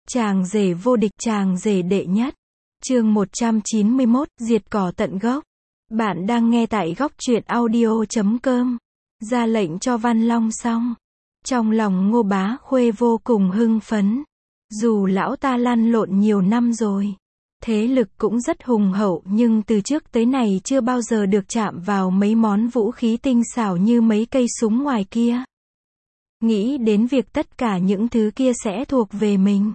Chàng rể vô địch, chàng rể đệ nhất. Chương 191, diệt cỏ tận gốc. Bạn đang nghe tại góc truyện audio.com. Ra lệnh cho Văn Long xong. Trong lòng Ngô Bá Khuê vô cùng hưng phấn. Dù lão ta lăn lộn nhiều năm rồi, thế lực cũng rất hùng hậu, nhưng từ trước tới nay chưa bao giờ được chạm vào mấy món vũ khí tinh xảo như mấy cây súng ngoài kia. Nghĩ đến việc tất cả những thứ kia sẽ thuộc về mình,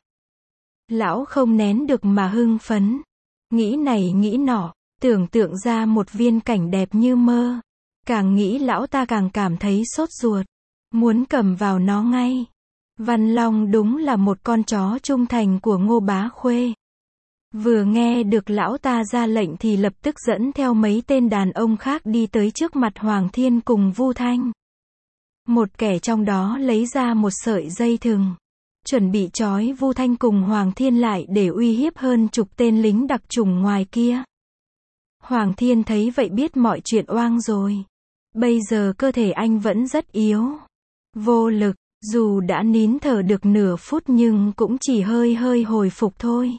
lão không nén được mà hưng phấn. Nghĩ này nghĩ nọ, tưởng tượng ra một viên cảnh đẹp như mơ. Càng nghĩ lão ta càng cảm thấy sốt ruột, muốn cầm vào nó ngay. Văn Long đúng là một con chó trung thành của Ngô Bá Khuê. Vừa nghe được lão ta ra lệnh thì lập tức dẫn theo mấy tên đàn ông khác đi tới trước mặt Hoàng Thiên cùng Vu Thanh. Một kẻ trong đó lấy ra một sợi dây thừng, chuẩn bị trói Vu Thanh cùng Hoàng Thiên lại để uy hiếp hơn chục tên lính đặc chủng ngoài kia. Hoàng Thiên thấy vậy biết mọi chuyện oang rồi. Bây giờ cơ thể anh vẫn rất yếu, vô lực, dù đã nín thở được nửa phút nhưng cũng chỉ hơi hơi hồi phục thôi.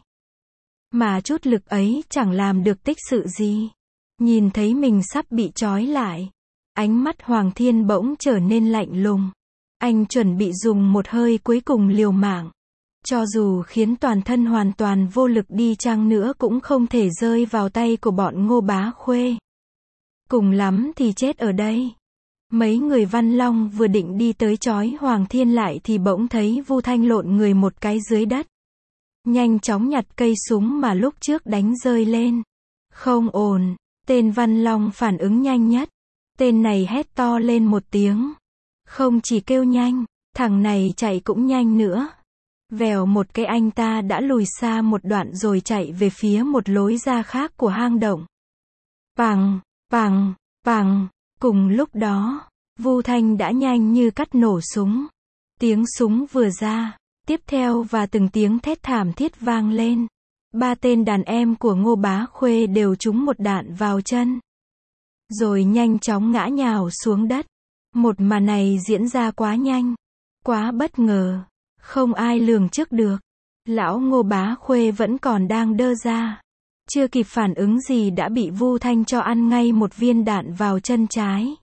Mà chút lực ấy chẳng làm được tích sự gì. Nhìn thấy mình sắp bị trói lại, ánh mắt Hoàng Thiên bỗng trở nên lạnh lùng. Anh chuẩn bị dùng một hơi cuối cùng liều mạng. Cho dù khiến toàn thân hoàn toàn vô lực đi chăng nữa cũng không thể rơi vào tay của bọn Ngô Bá Khuê. Cùng lắm thì chết ở đây. Mấy người Văn Long vừa định đi tới trói Hoàng Thiên lại thì bỗng thấy Vu Thanh lộn người một cái dưới đất. Nhanh chóng nhặt cây súng mà lúc trước đánh rơi lên. Không ổn, tên Văn Long phản ứng nhanh nhất. Tên này hét to lên một tiếng. Không chỉ kêu nhanh, thằng này chạy cũng nhanh nữa. Vèo một cái anh ta đã lùi xa một đoạn rồi chạy về phía một lối ra khác của hang động. Pằng, pằng, pằng. Cùng lúc đó, Vu Thanh đã nhanh như cắt nổ súng. Tiếng súng vừa ra, tiếp theo và từng tiếng thét thảm thiết vang lên. Ba tên đàn em của Ngô Bá Khuê đều trúng một đạn vào chân, rồi nhanh chóng ngã nhào xuống đất. Một màn này diễn ra quá nhanh, quá bất ngờ, không ai lường trước được. Lão Ngô Bá Khuê vẫn còn đang đơ ra, chưa kịp phản ứng gì đã bị Vu Thanh cho ăn ngay một viên đạn vào chân trái.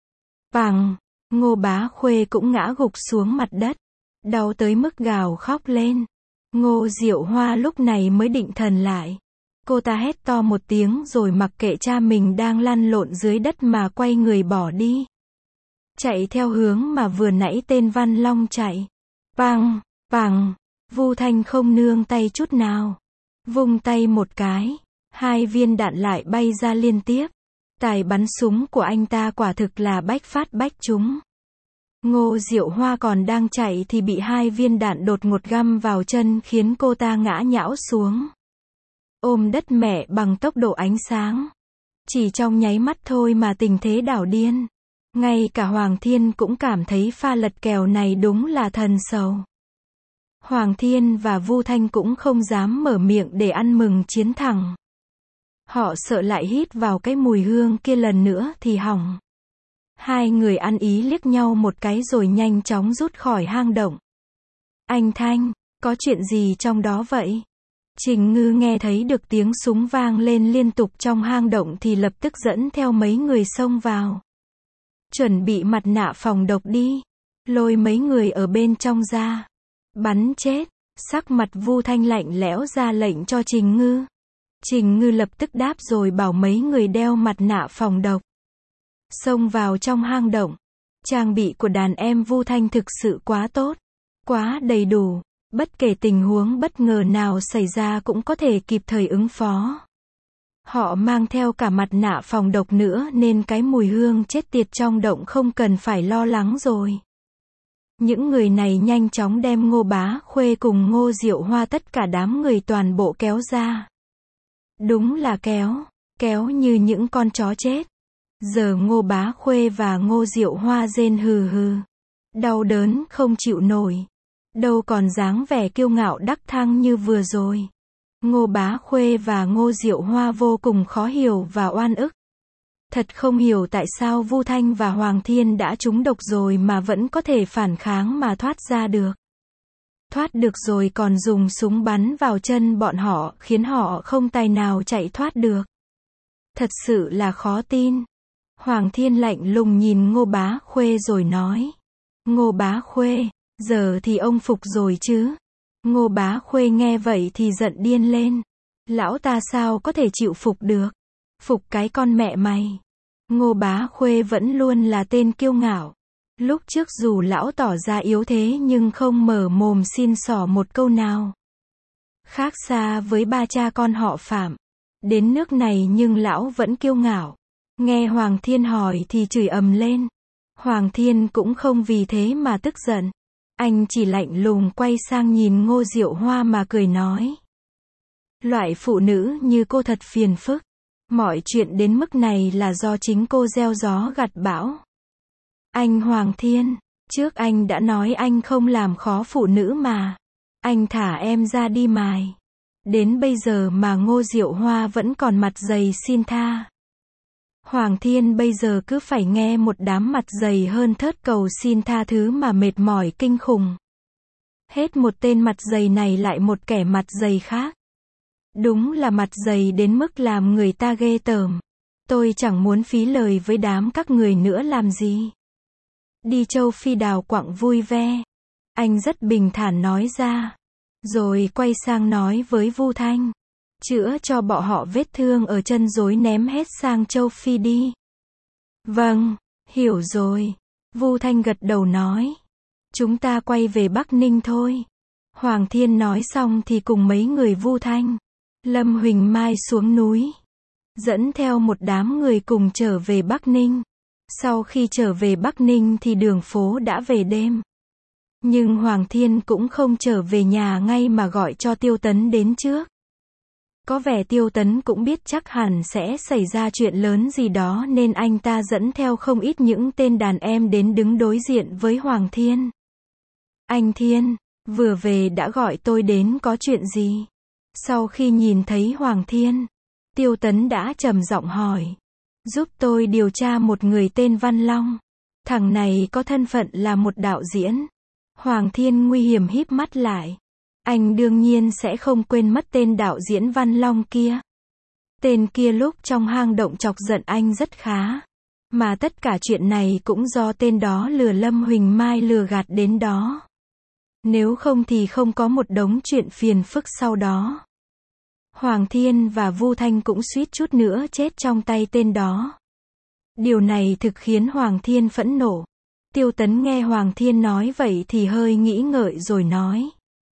Pằng, Ngô Bá Khuê cũng ngã gục xuống mặt đất, đau tới mức gào khóc lên. Ngô Diệu Hoa lúc này mới định thần lại. Cô ta hét to một tiếng rồi mặc kệ cha mình đang lăn lộn dưới đất mà quay người bỏ đi. Chạy theo hướng mà vừa nãy tên Văn Long chạy. Pằng, pằng, Vu Thanh không nương tay chút nào. Vung tay một cái, hai viên đạn lại bay ra liên tiếp. Tài bắn súng của anh ta quả thực là bách phát bách trúng. Ngô Diệu Hoa còn đang chạy thì bị hai viên đạn đột ngột găm vào chân khiến cô ta ngã nhão xuống. Ôm đất mẹ bằng tốc độ ánh sáng. Chỉ trong nháy mắt thôi mà tình thế đảo điên. Ngay cả Hoàng Thiên cũng cảm thấy pha lật kèo này đúng là thần sầu. Hoàng Thiên và Vu Thanh cũng không dám mở miệng để ăn mừng chiến thắng. Họ sợ lại hít vào cái mùi hương kia lần nữa thì hỏng. Hai người ăn ý liếc nhau một cái rồi nhanh chóng rút khỏi hang động. Anh Thanh, có chuyện gì trong đó vậy? Trình Ngư nghe thấy được tiếng súng vang lên liên tục trong hang động thì lập tức dẫn theo mấy người xông vào. Chuẩn bị mặt nạ phòng độc đi. Lôi mấy người ở bên trong ra. Bắn chết. Sắc mặt Vu Thanh lạnh lẽo ra lệnh cho Trình Ngư. Trình Ngư lập tức đáp rồi bảo mấy người đeo mặt nạ phòng độc. Xông vào trong hang động. Trang bị của đàn em Vu Thanh thực sự quá tốt, quá đầy đủ. Bất kể tình huống bất ngờ nào xảy ra cũng có thể kịp thời ứng phó. Họ mang theo cả mặt nạ phòng độc nữa nên cái mùi hương chết tiệt trong động không cần phải lo lắng rồi. Những người này nhanh chóng đem Ngô Bá Khuê cùng Ngô Diệu Hoa tất cả đám người toàn bộ kéo ra. Đúng là kéo như những con chó chết. Giờ Ngô Bá Khuê và Ngô Diệu Hoa rên hừ hừ, đau đớn không chịu nổi. Đâu còn dáng vẻ kiêu ngạo đắc thăng như vừa rồi. Ngô Bá Khuê và Ngô Diệu Hoa vô cùng khó hiểu và oan ức. Thật không hiểu tại sao Vu Thanh và Hoàng Thiên đã trúng độc rồi mà vẫn có thể phản kháng mà thoát ra được. thoát được rồi còn dùng súng bắn vào chân bọn họ, khiến họ không tài nào chạy thoát được. Thật sự là khó tin. Hoàng Thiên lạnh lùng nhìn Ngô Bá Khuê rồi nói. Ngô Bá Khuê, giờ thì ông phục rồi chứ? Ngô Bá Khuê nghe vậy thì giận điên lên. Lão ta sao có thể chịu phục được? Phục cái con mẹ mày. Ngô Bá Khuê vẫn luôn là tên kiêu ngạo. Lúc trước dù lão tỏ ra yếu thế nhưng không mở mồm xin xỏ một câu nào. Khác xa với ba cha con họ Phạm. Đến nước này nhưng lão vẫn kiêu ngạo. Nghe Hoàng Thiên hỏi thì chửi ầm lên. Hoàng Thiên cũng không vì thế mà tức giận. Anh chỉ lạnh lùng quay sang nhìn Ngô Diệu Hoa mà cười nói. Loại phụ nữ như cô thật phiền phức. Mọi chuyện đến mức này là do chính cô gieo gió gặt bão. Anh Hoàng Thiên, trước anh đã nói anh không làm khó phụ nữ mà. Anh thả em ra đi mài. Đến bây giờ mà Ngô Diệu Hoa vẫn còn mặt dày xin tha. Hoàng Thiên bây giờ cứ phải nghe một đám mặt dày hơn thớt cầu xin tha thứ mà mệt mỏi kinh khủng. Hết một tên mặt dày này lại một kẻ mặt dày khác. Đúng là mặt dày đến mức làm người ta ghê tởm. Tôi chẳng muốn phí lời với đám các người nữa làm gì. Đi châu Phi đào quặng vui ve. Anh rất bình thản nói ra. Rồi quay sang nói với Vu Thanh. Chữa cho bọn họ vết thương ở chân rồi ném hết sang châu Phi đi. Vâng, hiểu rồi. Vu Thanh gật đầu nói. Chúng ta quay về Bắc Ninh thôi. Hoàng Thiên nói xong thì cùng mấy người Vu Thanh, Lâm Huỳnh Mai xuống núi. Dẫn theo một đám người cùng trở về Bắc Ninh. Sau khi trở về Bắc Ninh thì đường phố đã về đêm. Nhưng Hoàng Thiên cũng không trở về nhà ngay mà gọi cho Tiêu Tấn đến trước. Có vẻ Tiêu Tấn cũng biết chắc hẳn sẽ xảy ra chuyện lớn gì đó nên anh ta dẫn theo không ít những tên đàn em đến đứng đối diện với Hoàng Thiên. Anh Thiên, vừa về đã gọi tôi đến có chuyện gì? Sau khi nhìn thấy Hoàng Thiên, Tiêu Tấn đã trầm giọng hỏi. Giúp tôi điều tra một người tên Văn Long. Thằng này có thân phận là một đạo diễn. Hoàng Thiên nguy hiểm híp mắt lại. Anh đương nhiên sẽ không quên mất tên đạo diễn Văn Long kia. Tên kia lúc trong hang động chọc giận anh rất khá. Mà tất cả chuyện này cũng do tên đó lừa Lâm Huỳnh Mai lừa gạt đến đó. Nếu không thì không có một đống chuyện phiền phức sau đó. Hoàng Thiên và Vu Thanh cũng suýt chút nữa chết trong tay tên đó. Điều này thực khiến Hoàng Thiên phẫn nộ. Tiêu Tấn nghe Hoàng Thiên nói vậy thì hơi nghĩ ngợi rồi nói.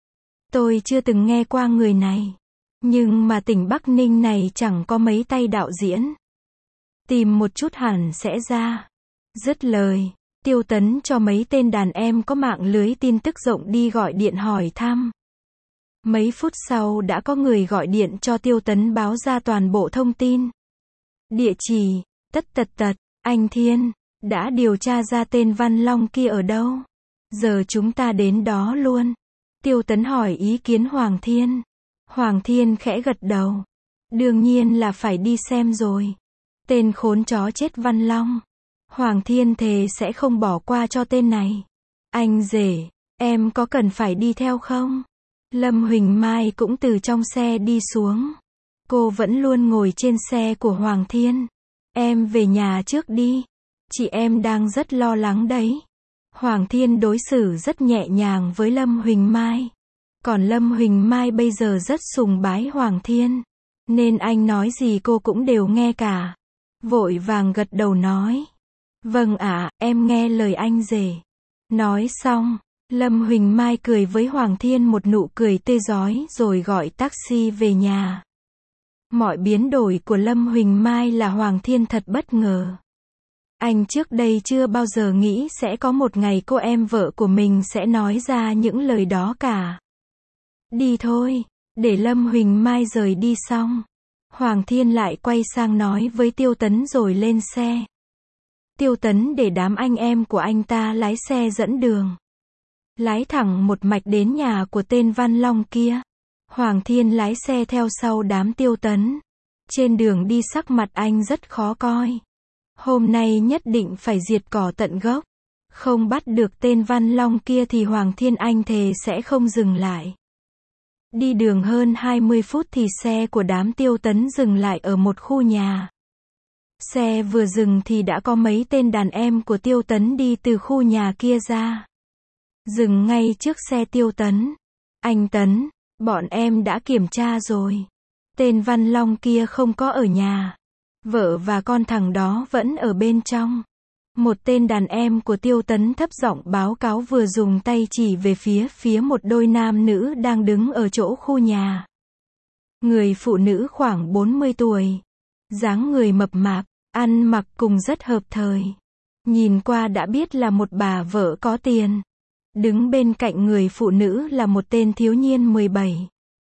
Tôi chưa từng nghe qua người này. Nhưng mà tỉnh Bắc Ninh này chẳng có mấy tay đạo diễn. Tìm một chút hẳn sẽ ra. Dứt lời, Tiêu Tấn cho mấy tên đàn em có mạng lưới tin tức rộng đi gọi điện hỏi thăm. Mấy phút sau đã có người gọi điện cho Tiêu Tấn báo ra toàn bộ thông tin. Địa chỉ, anh Thiên, đã điều tra ra tên Văn Long kia ở đâu? Giờ chúng ta đến đó luôn. Tiêu Tấn hỏi ý kiến Hoàng Thiên. Hoàng Thiên khẽ gật đầu. Đương nhiên là phải đi xem rồi. Tên khốn chó chết Văn Long. Hoàng Thiên thề sẽ không bỏ qua cho tên này. Anh rể, em có cần phải đi theo không? Lâm Huỳnh Mai cũng từ trong xe đi xuống. Cô vẫn luôn ngồi trên xe của Hoàng Thiên. Em về nhà trước đi. Chị em đang rất lo lắng đấy. Hoàng Thiên đối xử rất nhẹ nhàng với Lâm Huỳnh Mai. Còn Lâm Huỳnh Mai bây giờ rất sùng bái Hoàng Thiên. Nên anh nói gì cô cũng đều nghe cả. Vội vàng gật đầu nói. Vâng ạ, em nghe lời anh rể. Nói xong, Lâm Huỳnh Mai cười với Hoàng Thiên một nụ cười tươi rói rồi gọi taxi về nhà. Mọi biến đổi của Lâm Huỳnh Mai là Hoàng Thiên thật bất ngờ. Anh trước đây chưa bao giờ nghĩ sẽ có một ngày cô em vợ của mình sẽ nói ra những lời đó cả. Đi thôi, để Lâm Huỳnh Mai rời đi xong. Hoàng Thiên lại quay sang nói với Tiêu Tấn rồi lên xe. Tiêu Tấn để đám anh em của anh ta lái xe dẫn đường. Lái thẳng một mạch đến nhà của tên Văn Long kia. Hoàng Thiên lái xe theo sau đám Tiêu Tấn. Trên đường đi sắc mặt anh rất khó coi. Hôm nay nhất định phải diệt cỏ tận gốc. Không bắt được tên Văn Long kia thì Hoàng Thiên Anh thề sẽ không dừng lại. Đi đường hơn 20 phút thì xe của đám Tiêu Tấn dừng lại ở một khu nhà. Xe vừa dừng thì đã có mấy tên đàn em của Tiêu Tấn đi từ khu nhà kia ra. Dừng ngay trước xe Tiêu Tấn. Anh Tấn, bọn em đã kiểm tra rồi. Tên Văn Long kia không có ở nhà. Vợ và con thằng đó vẫn ở bên trong. Một tên đàn em của Tiêu Tấn thấp giọng báo cáo vừa dùng tay chỉ về phía một đôi nam nữ đang đứng ở chỗ khu nhà. Người phụ nữ khoảng 40 tuổi. Dáng người mập mạp, ăn mặc cùng rất hợp thời. Nhìn qua đã biết là một bà vợ có tiền. Đứng bên cạnh người phụ nữ là một tên thiếu niên 17,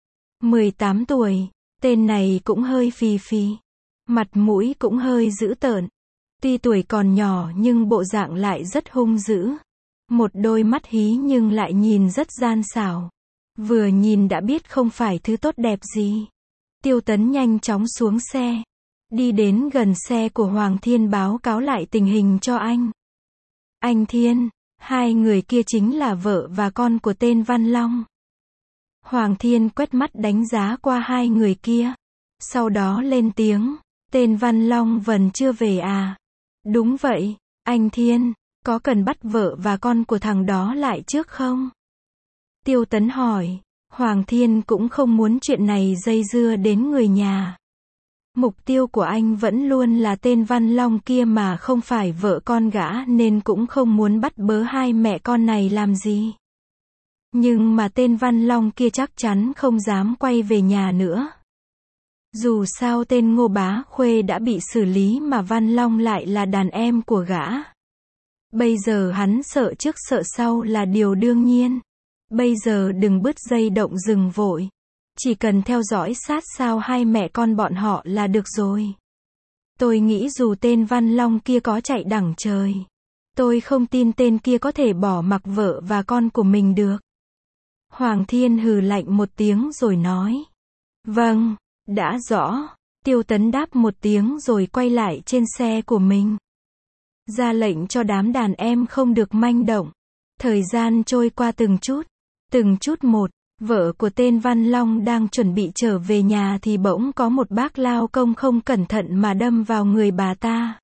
18 tuổi. Tên này cũng hơi phì phì. Mặt mũi cũng hơi dữ tợn. Tuy tuổi còn nhỏ nhưng bộ dạng lại rất hung dữ. Một đôi mắt hí nhưng lại nhìn rất gian xảo. Vừa nhìn đã biết không phải thứ tốt đẹp gì. Tiêu Tấn nhanh chóng xuống xe. Đi đến gần xe của Hoàng Thiên báo cáo lại tình hình cho anh. Anh Thiên, hai người kia chính là vợ và con của tên Văn Long. Hoàng Thiên quét mắt đánh giá qua hai người kia. Sau đó lên tiếng. Tên Văn Long vẫn chưa về à? Đúng vậy, anh Thiên, có cần bắt vợ và con của thằng đó lại trước không? Tiêu Tấn hỏi. Hoàng Thiên cũng không muốn chuyện này dây dưa đến người nhà. Mục tiêu của anh vẫn luôn là tên Văn Long kia mà không phải vợ con gã nên cũng không muốn bắt bớ hai mẹ con này làm gì. Nhưng mà tên Văn Long kia chắc chắn không dám quay về nhà nữa. Dù sao tên Ngô Bá Khuê đã bị xử lý mà Văn Long lại là đàn em của gã. Bây giờ hắn sợ trước sợ sau là điều đương nhiên. Bây giờ đừng bứt dây động rừng vội. Chỉ cần theo dõi sát sao hai mẹ con bọn họ là được rồi. Tôi nghĩ dù tên Văn Long kia có chạy đằng trời, tôi không tin tên kia có thể bỏ mặc vợ và con của mình được. Hoàng Thiên hừ lạnh một tiếng rồi nói. Vâng, đã rõ. Tiêu Tấn đáp một tiếng rồi quay lại trên xe của mình. Ra lệnh cho đám đàn em không được manh động. Thời gian trôi qua từng chút một. Vợ của tên Văn Long đang chuẩn bị trở về nhà thì bỗng có một bác lao công không cẩn thận mà đâm vào người bà ta.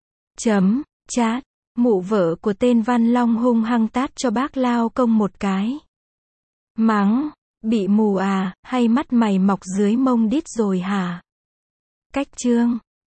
Chát, mụ vợ của tên Văn Long hung hăng tát cho bác lao công một cái. Mắng, bị mù à, hay mắt mày mọc dưới mông đít rồi hả? Cách chương